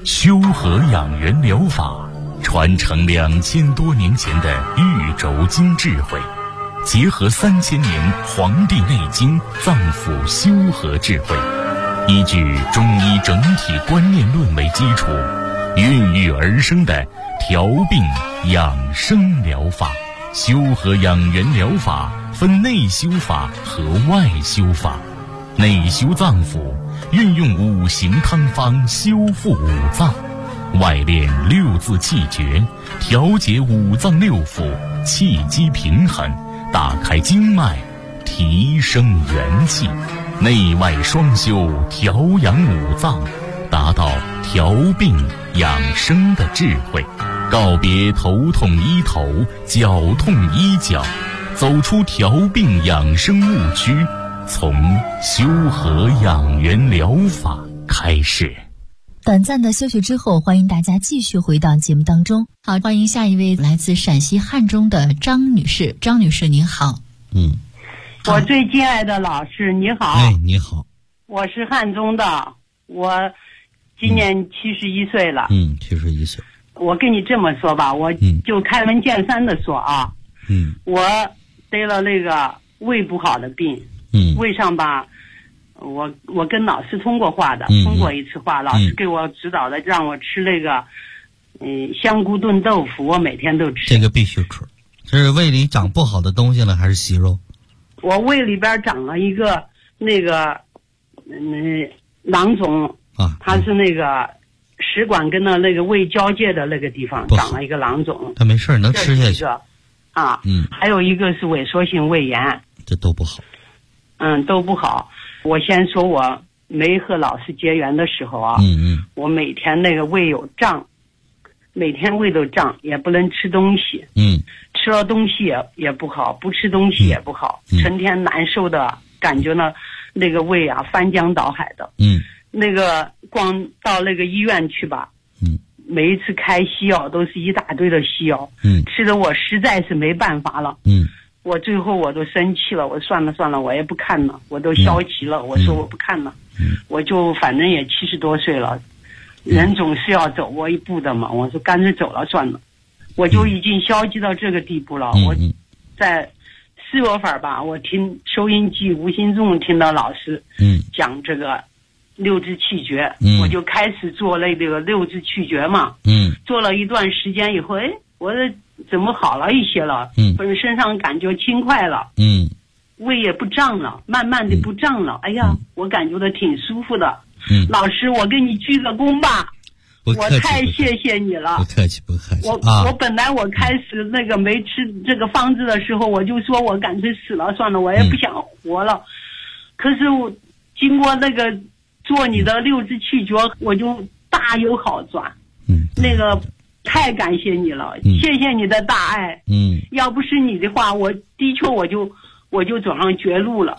修和养元疗法传承2000多年前的玉轴经智慧，结合3000年《黄帝内经》脏腑修和智慧，依据中医整体观念论为基础，孕育而生的调病养生疗法。修和养元疗法分内修法和外修法。内修脏腑，运用5行汤方修复五脏；外练6字气诀，调节五脏六腑，气机平衡，打开经脉，提升元气。内外双修，调养五脏，达到调病养生的智慧。告别头痛医头，脚痛医脚，走出调病养生误区，从修和养元疗法开始。 短暂的休息之后，欢迎大家继续回到节目当中。好，欢迎下一位来自陕西汉中的张女士。张女士您好。 我最敬爱的老师你好。 哎，你好。 我是汉中的，我今年71岁了。 71岁。 我跟你这么说吧，我就开门见山的说啊，我得了那个胃不好的病。胃上吧，我跟老师通过话的，通过一次话，老师给我指导的，让我吃那个香菇炖豆腐，我每天都吃。 这个必须吃。这是胃里长不好的东西了，还是息肉？ 我胃里边长了一个那个囊肿啊，它是那个食管跟那个胃交界的那个地方长了一个囊肿。 它没事，能吃下去。 还有一个是萎缩性胃炎， 这都不好。 都不好。我先说我没和老师结缘的时候啊，我每天那个胃有胀，每天胃都胀，也不能吃东西。吃了东西也不好，不吃东西也不好，成天难受的感觉呢，那个胃啊翻江倒海的。那个光到那个医院去吧，每一次开西药都是一大堆的西药，吃的我实在是没办法了。我最后我都生气了，我算了，我也不看了，我都消极了，我说我不看了，我就反正也70多岁了，人总是要走过一步的嘛，我说干脆走了算了，我就已经消极到这个地步了。我在4月份吧，我听收音机无形中听到老师讲这个6字气诀，我就开始做那个6字气诀嘛，做了一段时间以后，我怎么好了一些了，本身上感觉轻快了，胃也不胀了，慢慢的不胀了，哎呀，我感觉到挺舒服的。老师，我给你鞠个躬吧，我太谢谢你了。 不客气。 我本来我开始那个没吃这个方子的时候，我就说我干脆死了算了，我也不想活了。可是我经过那个做你的6字气诀，我就大有好转。那个太感谢你了，谢谢你的大爱。要不是你的话，我的确我就走上绝路了。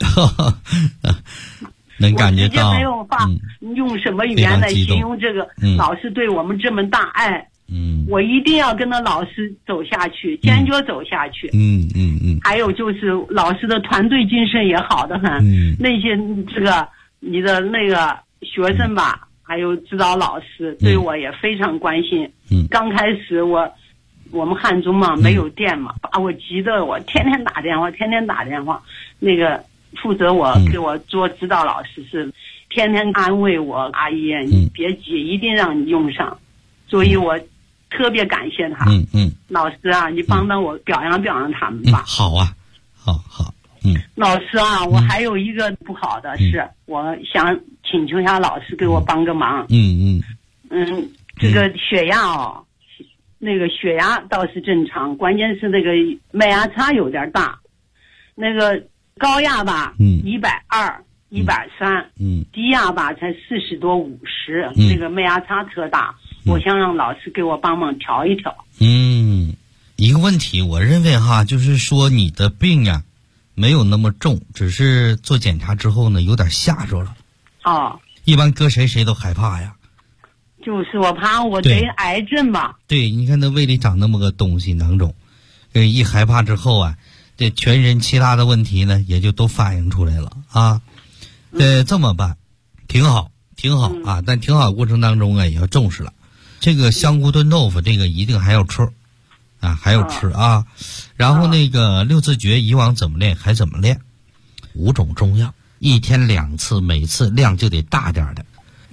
能感觉到， 我直接没有法用什么语言来形容这个老师对我们这么大爱。我一定要跟着老师走下去，坚决走下去。还有就是老师的团队精神也好得很。那些这个你的那个学生吧。还有指导老师对我也非常关心。刚开始我们汉中嘛没有电嘛，把我急得我天天打电话。那个负责给我做指导老师是天天安慰我，阿姨你别急，一定让你用上。所以我特别感谢他。老师啊，你帮我表扬他们吧。 好啊，好。 老师啊，我还有一个不好的是，我想请求一下老师给我帮个忙。这个血压那个血压倒是正常，关键是那个脉压差有点大，那个高压吧120、130，低压吧才40多50，那个脉压差特大。我想让老师给我帮忙调一调。 一个问题，我认为就是说你的病呀没有那么重，只是做检查之后呢有点吓着了。一般搁谁都害怕呀。 就是我怕我得癌症吧。 对，你看那胃里长那么个东西囊肿，一害怕之后啊，这全身其他的问题呢也就都反映出来了啊。这么办挺好啊，但挺好过程当中啊也要重视了。 这个香菇炖豆腐，这个一定还要吃，还要吃啊。然后那个六字诀以往怎么练还怎么练，5种中药，1天2次，每次量就得大点的。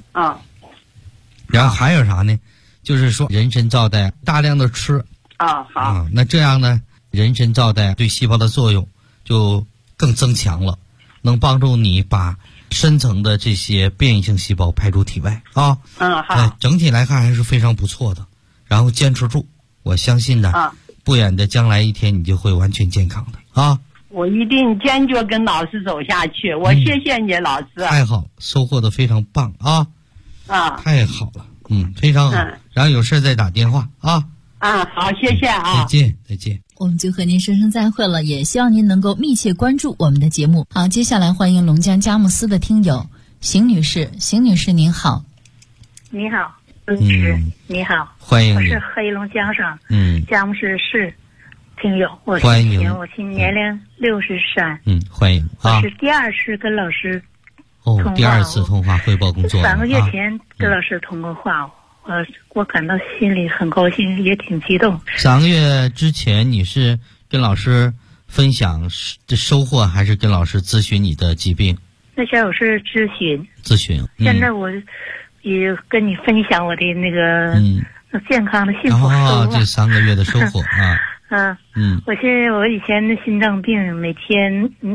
然后还有啥呢？就是说人参皂苷大量的吃。好。那这样呢，人参皂苷对细胞的作用就更增强了，能帮助你把深层的这些变异性细胞排出体外啊。好。整体来看还是非常不错的，然后坚持住，我相信呢，不远的将来一天你就会完全健康的啊。 我一定坚决跟老师走下去，我谢谢你老师。 太好，收获的非常棒啊。太好了，非常好。然后有事再打电话啊。 好，谢谢啊。 再见。 我们就和您说声再会了，也希望您能够密切关注我们的节目。好，接下来欢迎龙江佳木斯的听友邢女士。邢女士您好。 你好，你好， 欢迎你。 我是黑龙江省佳木斯市听友，我是欢迎。 我今年龄63。 欢迎啊。 我是第2次跟老师通话。 第2次通话汇报工作。 3个月前跟老师通过话。我感到心里很高兴，也挺激动。 3个月之前你是跟老师分享收获，还是跟老师咨询你的疾病？ 那前我是咨询。现在我也跟你分享我的那个健康的幸福收获。 这3个月的收获啊。 我以前的心脏病，每天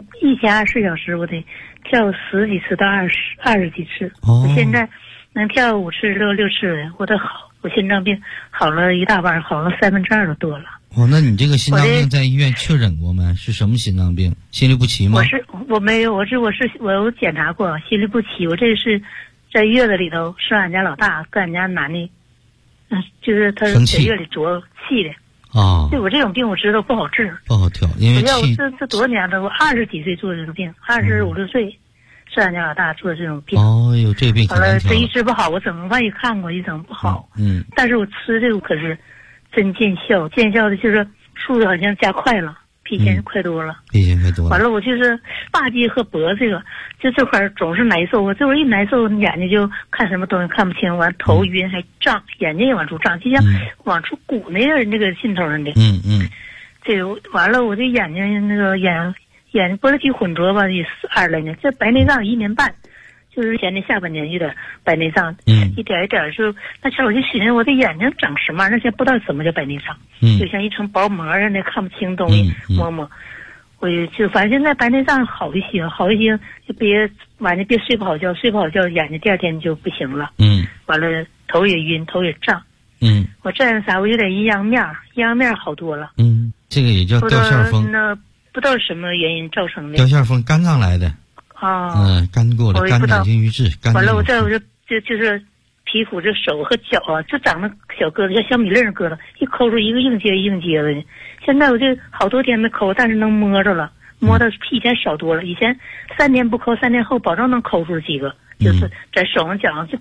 1天24小时，我得跳10几次到20几次。我现在能跳5次6次的，我都好，我心脏病好了一大半，好了2/3都多了。 那你这个心脏病在医院确诊过吗？是什么心脏病？心律不齐吗？ 我没有，我有检查过心律不齐。我这是在月子里头是俺家老大跟俺家男的，就是他在月里着气的。对我这种病我知道不好治， 不好调，因为气。 这多少年了？我20几岁做这个病，25、6岁。是俺家老大做这种病。 有这病好了，这一治不好，我怎么万一看过一整不好。但是我吃这个可是真见效，见效的就是速度好像加快了，比以前快多了。完了，我就是大肌和脖子就这块总是难受，我这会儿一难受，眼睛就看什么东西看不清，完头晕还胀，眼睛也往出胀，就像往出鼓那样那个劲头上的。这完了，我这眼睛那个眼睛玻璃体混浊吧，也20来年，这白内障1年半，就是前年下半年有点白内障，一点一点就那前我就寻思我的眼睛长什么玩意儿，那前不知道什么叫白内障，就像一层薄膜似的，看不清东西，摸，我就反正现在白内障好一些，就别晚上别睡不好觉，眼睛第2天就不行了，完了头也晕，头也胀，我这样啥，我有点阴阳面好多了， 这个也叫掉线风。 不知道什么原因造成的。 掉线风，肝脏来的。肝过了，肝胆经郁滞。 完了，我就是皮肤这手和脚就长了小疙瘩，像小米粒疙瘩，一抠出一个硬结的。现在我就好多天没抠，但是能摸着了，摸的比以前少多了。以前3天不抠，3天后保证能抠出几个，就是在手上脚上就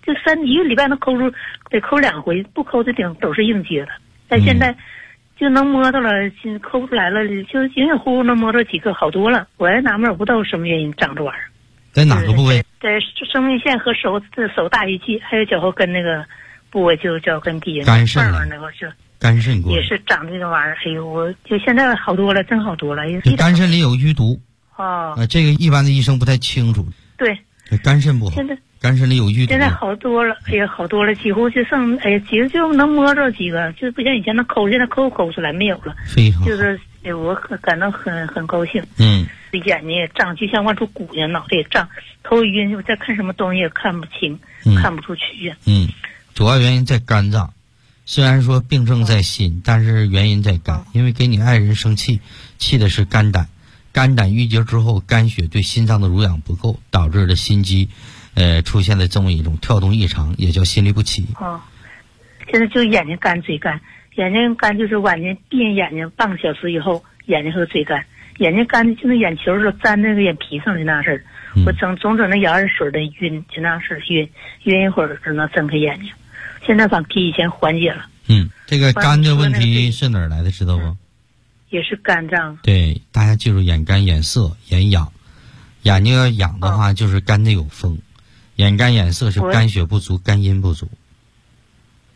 1个礼拜能抠出，得抠2回，不抠这顶都是硬结的。但现在就能摸到了，抠不出来了，就隐隐乎乎能摸到几个，好多了。我还纳闷，我不知道什么原因长这玩意儿。 在哪个部位？ 在生命线和手大鱼际，还有脚后跟那个部位，就脚跟底下肝肾那个是肝肾过， 也是长这个玩意儿。哎呦，我就现在好多了，真好多了。 肝肾里有淤毒这个一般的医生不太清楚。 对， 肝肾不好。现在肝肾里有淤毒。 现在好多了，好多了，几乎就剩几个就能摸着几个，就不像以前能抠，现在抠出来没有了。 非常好。 就是我感到很高兴。眼睛也胀，就像往出鼓一样，脑袋也胀，头晕，我再看什么东西也看不清，看不出去呀。 主要原因在肝脏，虽然说病症在心，但是原因在肝，因为给你爱人生气，气的是肝胆，肝胆郁结之后，肝血对心脏的濡养不够，导致了心肌出现了这么一种跳动异常，也叫心律不齐。 现在就眼睛干嘴干，眼睛干就是晚间闭上眼睛半个小时以后，眼睛和嘴干，眼睛干的就那眼球都粘那个眼皮上的那事儿。我总整那眼耳水的晕，就那事儿晕一会儿就能睁开眼睛。现在比以前缓解了。 这个肝的问题是哪儿来的，知道不？ 也是肝脏。 对，大家记住，眼干、眼涩、眼痒。眼睛要痒的话，就是肝内有风；眼干眼涩是肝血不足、肝阴不足。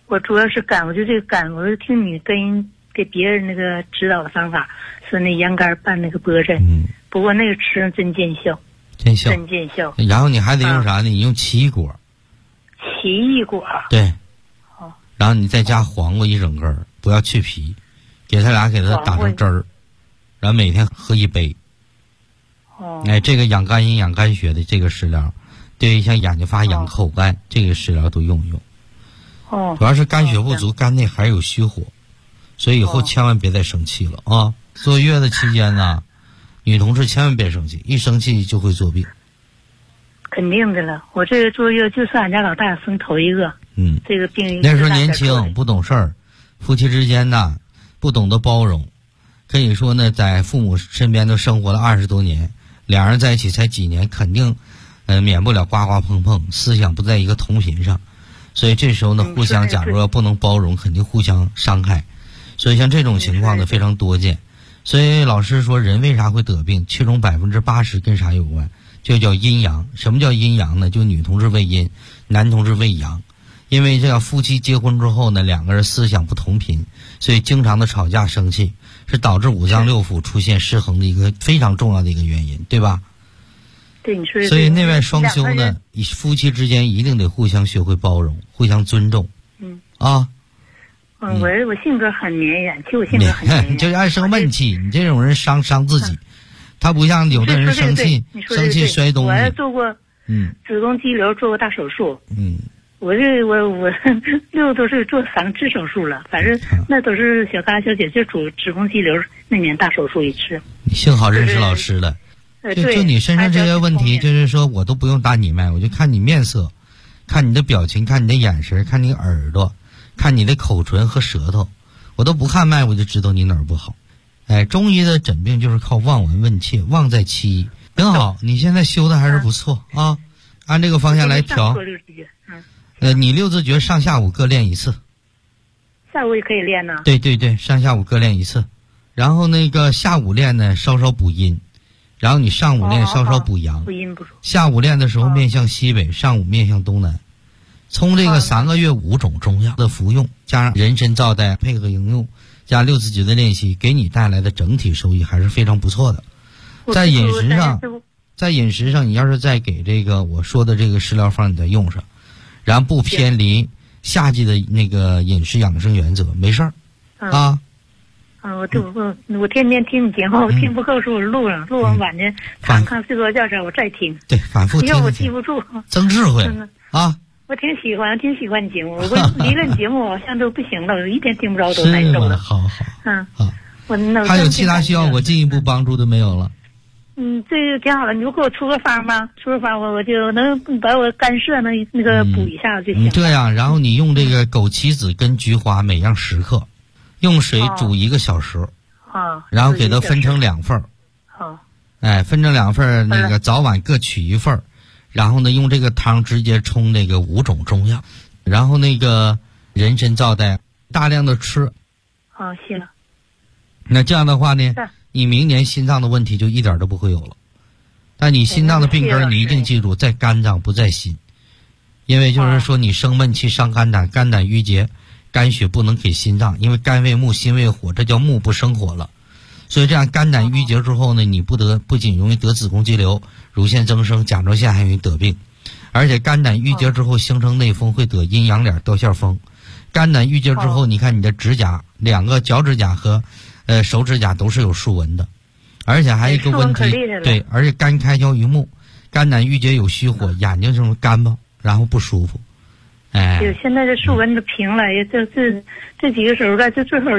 我主要是肝，我就这个肝，我是听你给别人那个指导的方法，是那羊肝拌那个拨阵。不过那个吃真见效。真见效。 然后你还得用啥呢？你用奇异果。 奇异果。 对。然后你再加黄瓜一整根，不要去皮，给它打成汁儿，然后每天喝1杯。这个养肝阴养肝血的这个食疗，对于像眼睛发痒、口干这个食疗都用一用。主要是肝血不足，肝内还有虚火，所以以后千万别再生气了啊！坐月子期间呢，女同志千万别生气，一生气就会作病。 肯定的了，我这个坐月就是俺家老大生头一个。这个病那时候年轻不懂事儿，夫妻之间呢不懂得包容，可以说呢在父母身边都生活了20多年，两人在一起才几年，肯定免不了呱呱碰碰，思想不在一个同频上，所以这时候呢互相假如说不能包容，肯定互相伤害，所以像这种情况呢非常多见。所以老师说人为啥会得病，其中80%跟啥有关，就叫阴阳。什么叫阴阳呢？就女同志为阴，男同志为阳。因为这样夫妻结婚之后呢，两个人思想不同频，所以经常的吵架生气，是导致五脏六腑出现失衡的一个非常重要的一个原因，对吧？ 对，你说。 所以内外双修呢，夫妻之间一定得互相学会包容，互相尊重。 我性格很绵延，其实我性格很绵延。 就是爱生闷气，你这种人伤自己。他不像有的人生气摔东西。 我还做过子宫肌瘤，做过大手术。我60多岁做3次手术了，反正那都是小嘎小姐，就子宫肌瘤那年大手术一次。 幸好认识老师了。就你身上这些问题，就是说我都不用搭你脉，我就看你面色，看你的表情，看你的眼神，看你耳朵，看你的口唇和舌头，我都不看脉，我就知道你哪儿不好。中医的诊病就是靠望闻问切，望在其一。挺好，你现在修的还是不错啊，按这个方向来调。你6字诀上下午各练1次。 下午也可以练呢。 对，上下午各练1次，然后那个下午练呢稍稍补阴，然后你上午练稍稍补阳。 补阴补足。 下午练的时候面向西北，上午面向东南。从这个3个月5种中药的服用，加上人参皂苷配合应用，加6字诀的练习，给你带来的整体收益还是非常不错的。在饮食上，你要是再给这个我说的这个食疗方你再用上，然后不偏离夏季的那个饮食养生原则，没事儿啊。 我天天听你节目，我听不够时候录上，录完晚上看睡着觉前我再听。 对，反复听。 因为我记不住。 增智慧啊！ 我挺喜欢你节目，我离了节目好像都不行了，我一天听不着都难受了。 好。 我还有其他需要我进一步帮助的没有了？ 这个挺好的，你就给我出个方吗？出个方我就能把我肝肾那个补一下就行。 这样，然后你用这个枸杞子跟菊花每样10克，用水煮1个小时，然后给它分成2份。分成2份，那个早晚各取1份，然后呢用这个汤直接冲那个5种中药，然后那个人参皂苷大量的吃。 行了。 那这样的话呢，你明年心脏的问题就一点都不会有了。但你心脏的病根你一定记住，在肝脏不在心，因为就是说你生闷气伤肝胆，肝胆郁结，肝血不能给心脏，因为肝为木，心为火，这叫木不生火了。所以这样肝胆郁结之后呢，你不仅容易得子宫肌瘤、乳腺增生、甲状腺还容易得病，而且肝胆郁结之后形成内风，会得阴阳脸、掉线风。肝胆郁结之后，你看你的指甲，2个脚指甲和手指甲都是有竖纹的，而且还有一个问题，对，而且肝开窍于目，肝胆郁结有虚火，眼睛上干巴，然后不舒服。 现在这竖纹都平了，这几个手在这最后